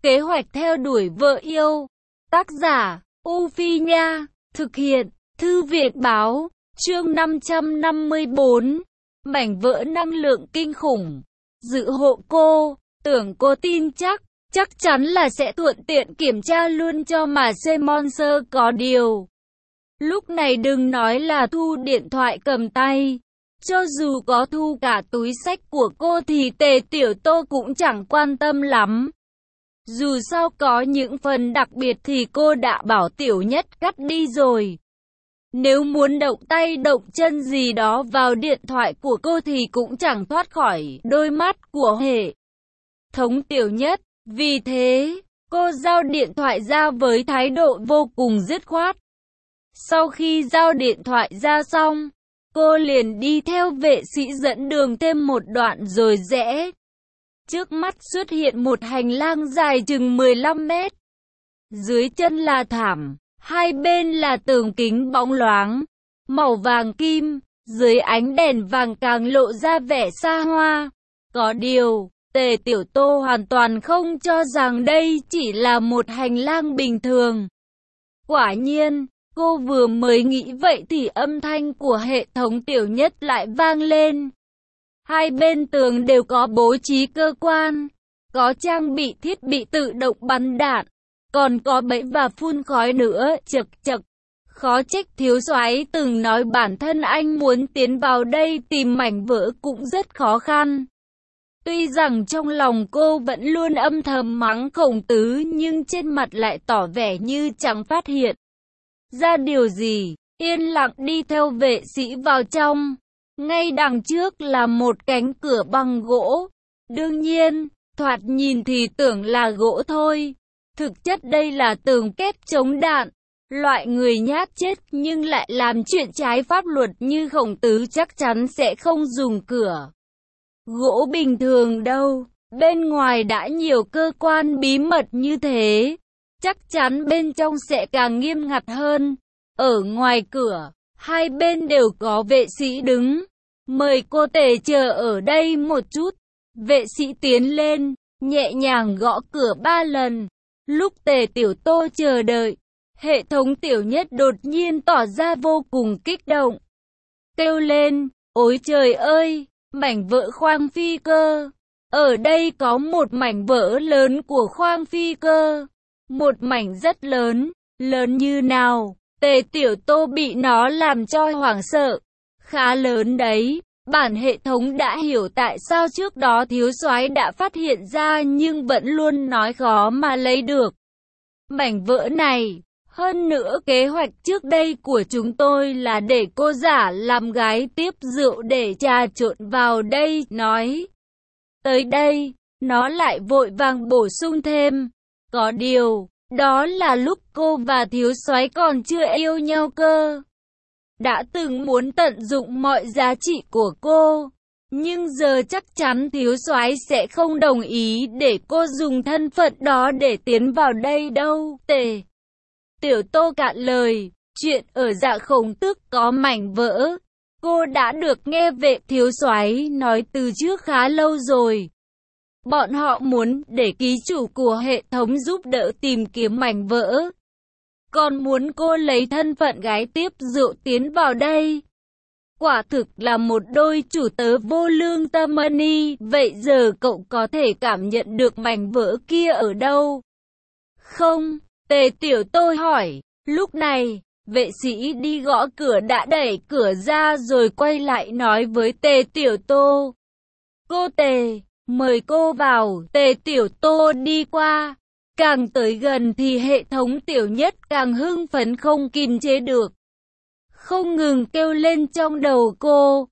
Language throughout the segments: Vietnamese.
Kế hoạch theo đuổi vợ yêu. Tác giả, U Phi Nha. Thực hiện, Thư viện Báo. Chương 554. Mảnh vỡ năng lượng kinh khủng. Dự hộ cô. Tưởng cô tin chắc chắn là sẽ thuận tiện kiểm tra luôn cho mà Monster có điều. Lúc này đừng nói là thu điện thoại cầm tay. Cho dù có thu cả túi xách của cô thì Tề Tiểu Tô cũng chẳng quan tâm lắm. Dù sao có những phần đặc biệt thì cô đã bảo Tiểu Nhất cắt đi rồi. Nếu muốn động tay động chân gì đó vào điện thoại của cô thì cũng chẳng thoát khỏi đôi mắt của hệ thống Tiểu Nhất. Vì thế, cô giao điện thoại ra với thái độ vô cùng dứt khoát. Sau khi giao điện thoại ra xong, cô liền đi theo vệ sĩ dẫn đường thêm một đoạn rồi rẽ. Trước mắt xuất hiện một hành lang dài chừng 15 mét. Dưới chân là thảm, hai bên là tường kính bóng loáng, màu vàng kim, dưới ánh đèn vàng càng lộ ra vẻ xa hoa. Có điều, Tề Tiểu Tô hoàn toàn không cho rằng đây chỉ là một hành lang bình thường. Quả nhiên, cô vừa mới nghĩ vậy thì âm thanh của hệ thống Tiểu Nhất lại vang lên. Hai bên tường đều có bố trí cơ quan, có trang bị thiết bị tự động bắn đạn, còn có bẫy và phun khói nữa. Chậc chậc, khó trách thiếu soái từng nói bản thân anh muốn tiến vào đây tìm mảnh vỡ cũng rất khó khăn. Tuy rằng trong lòng cô vẫn luôn âm thầm mắng Khổng Tứ nhưng trên mặt lại tỏ vẻ như chẳng phát hiện ra điều gì, yên lặng đi theo vệ sĩ vào trong. Ngay đằng trước là một cánh cửa bằng gỗ. Đương nhiên, thoạt nhìn thì tưởng là gỗ thôi. Thực chất đây là tường kép chống đạn. Loại người nhát chết nhưng lại làm chuyện trái pháp luật như Khổng Tứ chắc chắn sẽ không dùng cửa gỗ bình thường đâu. Bên ngoài đã nhiều cơ quan bí mật như thế, chắc chắn bên trong sẽ càng nghiêm ngặt hơn. Ở ngoài cửa, hai bên đều có vệ sĩ đứng. Mời cô Tề chờ ở đây một chút. Vệ sĩ tiến lên, nhẹ nhàng gõ cửa 3 lần. Lúc Tề Tiểu Tô chờ đợi, hệ thống Tiểu Nhất đột nhiên tỏ ra vô cùng kích động. Kêu lên, ôi trời ơi, mảnh vỡ khoang phi cơ. Ở đây có một mảnh vỡ lớn của khoang phi cơ. Một mảnh rất lớn, lớn như nào? Tề Tiểu Tô bị nó làm cho hoảng sợ. Khá lớn đấy. Bản hệ thống đã hiểu tại sao trước đó thiếu soái đã phát hiện ra nhưng vẫn luôn nói khó mà lấy được mảnh vỡ này. Hơn nữa kế hoạch trước đây của chúng tôi là để cô giả làm gái tiếp rượu để trà trộn vào đây. Nói tới đây, nó lại vội vàng bổ sung thêm. Có điều, đó là lúc cô và thiếu soái còn chưa yêu nhau cơ. Đã từng muốn tận dụng mọi giá trị của cô, nhưng giờ chắc chắn thiếu soái sẽ không đồng ý để cô dùng thân phận đó để tiến vào đây đâu. Tề Tiểu Tô cạn lời, chuyện ở Dạ Khổng Tước có mảnh vỡ, cô đã được nghe vệ thiếu soái nói từ trước khá lâu rồi. Bọn họ muốn để ký chủ của hệ thống giúp đỡ tìm kiếm mảnh vỡ, còn muốn cô lấy thân phận gái tiếp rượu tiến vào đây. Quả thực là một đôi chủ tớ vô lương tâm ni. Vậy giờ cậu có thể cảm nhận được mảnh vỡ kia ở đâu không? Tề Tiểu Tô hỏi. Lúc này, vệ sĩ đi gõ cửa đã đẩy cửa ra rồi quay lại nói với Tề Tiểu Tô. Cô Tề, mời cô vào. Tề Tiểu Tô đi qua. Càng tới gần thì hệ thống Tiểu Nhất càng hưng phấn không kìm chế được. Không ngừng kêu lên trong đầu cô.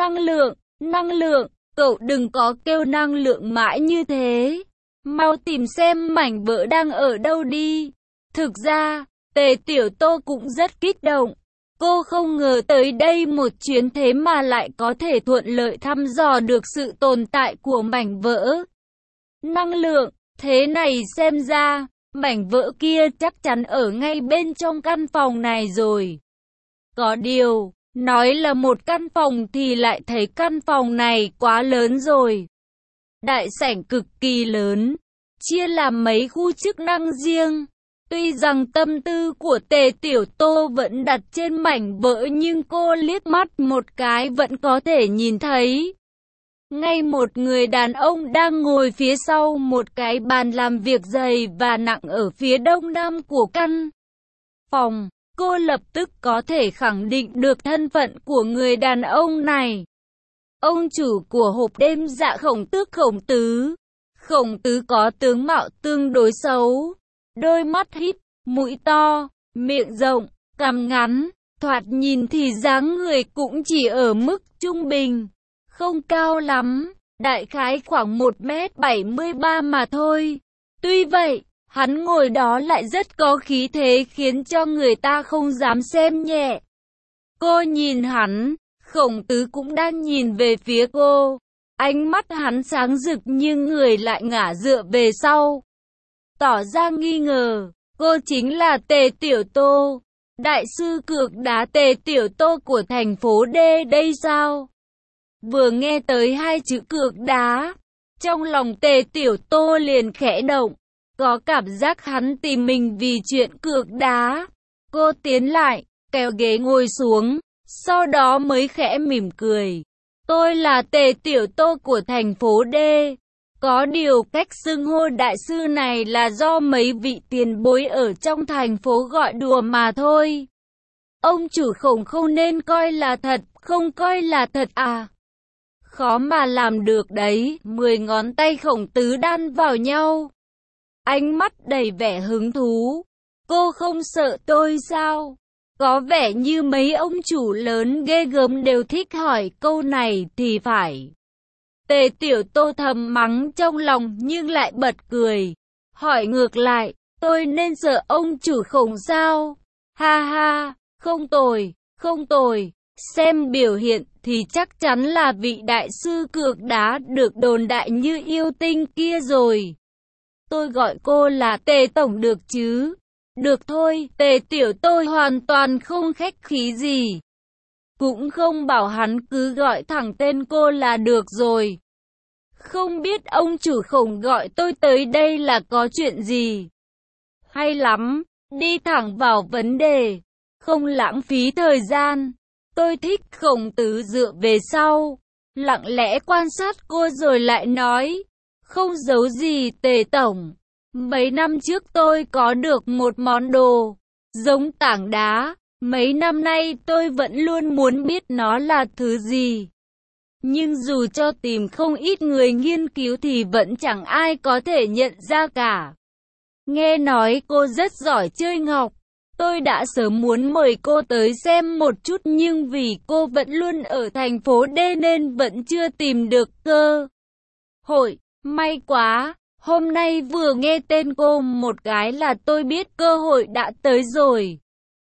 Năng lượng, cậu đừng có kêu năng lượng mãi như thế. Mau tìm xem mảnh vỡ đang ở đâu đi. Thực ra, Tề Tiểu Tô cũng rất kích động. Cô không ngờ tới đây một chuyến thế mà lại có thể thuận lợi thăm dò được sự tồn tại của mảnh vỡ năng lượng. Thế này xem ra, mảnh vỡ kia chắc chắn ở ngay bên trong căn phòng này rồi. Có điều, nói là một căn phòng thì lại thấy căn phòng này quá lớn rồi. Đại sảnh cực kỳ lớn, chia làm mấy khu chức năng riêng. Tuy rằng tâm tư của Tề Tiểu Tô vẫn đặt trên mảnh vỡ nhưng cô liếc mắt một cái vẫn có thể nhìn thấy. Ngay một người đàn ông đang ngồi phía sau một cái bàn làm việc dày và nặng ở phía đông nam của căn phòng. Cô lập tức có thể khẳng định được thân phận của người đàn ông này. Ông chủ của hộp đêm Dạ Khổng Tước Khổng Tứ. Khổng Tứ có tướng mạo tương đối xấu. Đôi mắt híp, mũi to, miệng rộng, cằm ngắn. Thoạt nhìn thì dáng người cũng chỉ ở mức trung bình. Không cao lắm, đại khái khoảng 1m73 mà thôi. Tuy vậy, hắn ngồi đó lại rất có khí thế khiến cho người ta không dám xem nhẹ. Cô nhìn hắn, Khổng Tứ cũng đang nhìn về phía cô. Ánh mắt hắn sáng rực nhưng người lại ngả dựa về sau. Tỏ ra nghi ngờ, cô chính là Tề Tiểu Tô, đại sư cược đá Tề Tiểu Tô của thành phố D đây sao? Vừa nghe tới hai chữ cược đá, trong lòng Tề Tiểu Tô liền khẽ động, có cảm giác hắn tìm mình vì chuyện cược đá. Cô tiến lại, kéo ghế ngồi xuống, sau đó mới khẽ mỉm cười. Tôi là Tề Tiểu Tô của thành phố D. Có điều cách xưng hô đại sư này là do mấy vị tiền bối ở trong thành phố gọi đùa mà thôi. Ông chủ Khổng không nên coi là thật, không coi là thật à? Khó mà làm được đấy. 10 ngón tay Khổng Tứ đan vào nhau. Ánh mắt đầy vẻ hứng thú. Cô không sợ tôi sao? Có vẻ như mấy ông chủ lớn ghê gớm đều thích hỏi câu này thì phải. Tề Tiểu Tô thầm mắng trong lòng nhưng lại bật cười. Hỏi ngược lại, tôi nên sợ ông chủ Khổng sao? Ha ha, không tồi, không tồi. Xem biểu hiện thì chắc chắn là vị đại sư cược đá được đồn đại như yêu tinh kia rồi. Tôi gọi cô là Tề Tổng được chứ? Được thôi, Tề Tiểu Tô hoàn toàn không khách khí gì. Cũng không bảo hắn cứ gọi thẳng tên cô là được rồi. Không biết ông chủ Khổng gọi tôi tới đây là có chuyện gì? Hay lắm, đi thẳng vào vấn đề, không lãng phí thời gian. Tôi thích. Khổng Tứ dựa về sau, lặng lẽ quan sát cô rồi lại nói, không giấu gì Tề Tổng. Mấy năm trước tôi có được một món đồ, giống tảng đá. Mấy năm nay tôi vẫn luôn muốn biết nó là thứ gì. Nhưng dù cho tìm không ít người nghiên cứu thì vẫn chẳng ai có thể nhận ra cả. Nghe nói cô rất giỏi chơi ngọc. Tôi đã sớm muốn mời cô tới xem một chút nhưng vì cô vẫn luôn ở thành phố D nên vẫn chưa tìm được cơ hội. May quá, hôm nay vừa nghe tên cô một cái là tôi biết cơ hội đã tới rồi.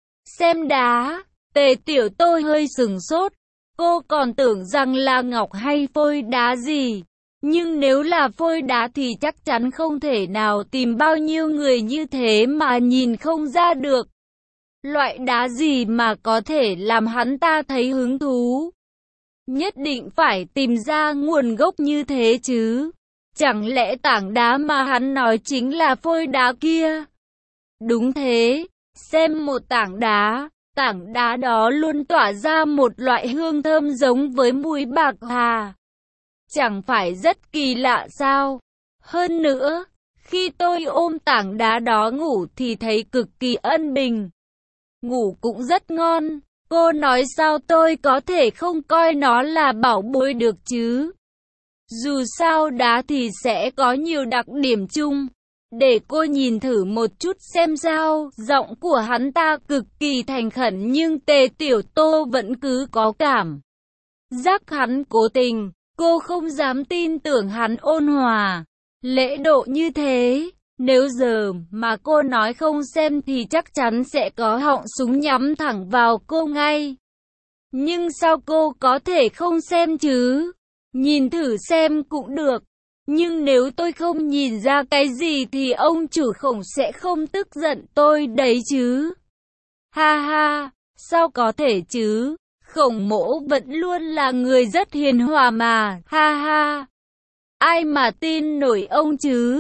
Xem đá, Tề Tiểu Tô hơi sừng sốt. Cô còn tưởng rằng là ngọc hay phôi đá gì. Nhưng nếu là phôi đá thì chắc chắn không thể nào tìm bao nhiêu người như thế mà nhìn không ra được. Loại đá gì mà có thể làm hắn ta thấy hứng thú? Nhất định phải tìm ra nguồn gốc như thế chứ. Chẳng lẽ tảng đá mà hắn nói chính là phôi đá kia? Đúng thế, xem một tảng đá đó luôn tỏa ra một loại hương thơm giống với mùi bạc hà. Chẳng phải rất kỳ lạ sao? Hơn nữa, khi tôi ôm tảng đá đó ngủ thì thấy cực kỳ ân bình. Ngủ cũng rất ngon. Cô nói sao tôi có thể không coi nó là bảo bối được chứ? Dù sao đá thì sẽ có nhiều đặc điểm chung. Để cô nhìn thử một chút xem sao. Giọng của hắn ta cực kỳ thành khẩn nhưng Tề Tiểu Tô vẫn cứ có cảm giác hắn cố tình. Cô không dám tin tưởng hắn ôn hòa, lễ độ như thế. Nếu giờ mà cô nói không xem thì chắc chắn sẽ có họng súng nhắm thẳng vào cô ngay. Nhưng sao cô có thể không xem chứ? Nhìn thử xem cũng được. Nhưng nếu tôi không nhìn ra cái gì thì ông chủ Khổng sẽ không tức giận tôi đấy chứ. Ha ha, sao có thể chứ? Khổng mỗ vẫn luôn là người rất hiền hòa mà, ha ha. Ai mà tin nổi ông chứ?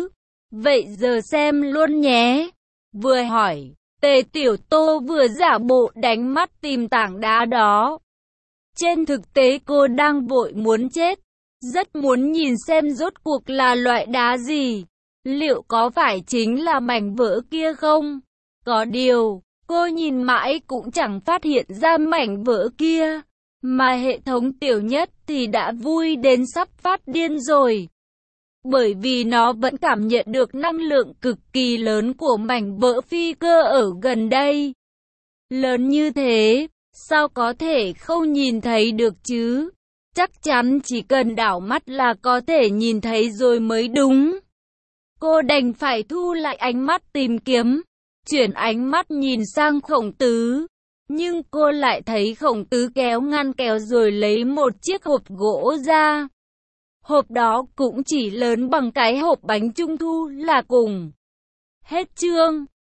Vậy giờ xem luôn nhé. Vừa hỏi, Tề Tiểu Tô vừa giả bộ đánh mắt tìm tảng đá đó. Trên thực tế cô đang vội muốn chết, rất muốn nhìn xem rốt cuộc là loại đá gì. Liệu có phải chính là mảnh vỡ kia không? Có điều, cô nhìn mãi cũng chẳng phát hiện ra mảnh vỡ kia. Mà hệ thống Tiểu Nhất thì đã vui đến sắp phát điên rồi. Bởi vì nó vẫn cảm nhận được năng lượng cực kỳ lớn của mảnh vỡ phi cơ ở gần đây. Lớn như thế, sao có thể không nhìn thấy được chứ? Chắc chắn chỉ cần đảo mắt là có thể nhìn thấy rồi mới đúng. Cô đành phải thu lại ánh mắt tìm kiếm, chuyển ánh mắt nhìn sang Khổng Tứ. Nhưng cô lại thấy Khổng Tứ kéo ngăn kéo rồi lấy một chiếc hộp gỗ ra. Hộp đó cũng chỉ lớn bằng cái hộp bánh trung thu là cùng. Hết chương.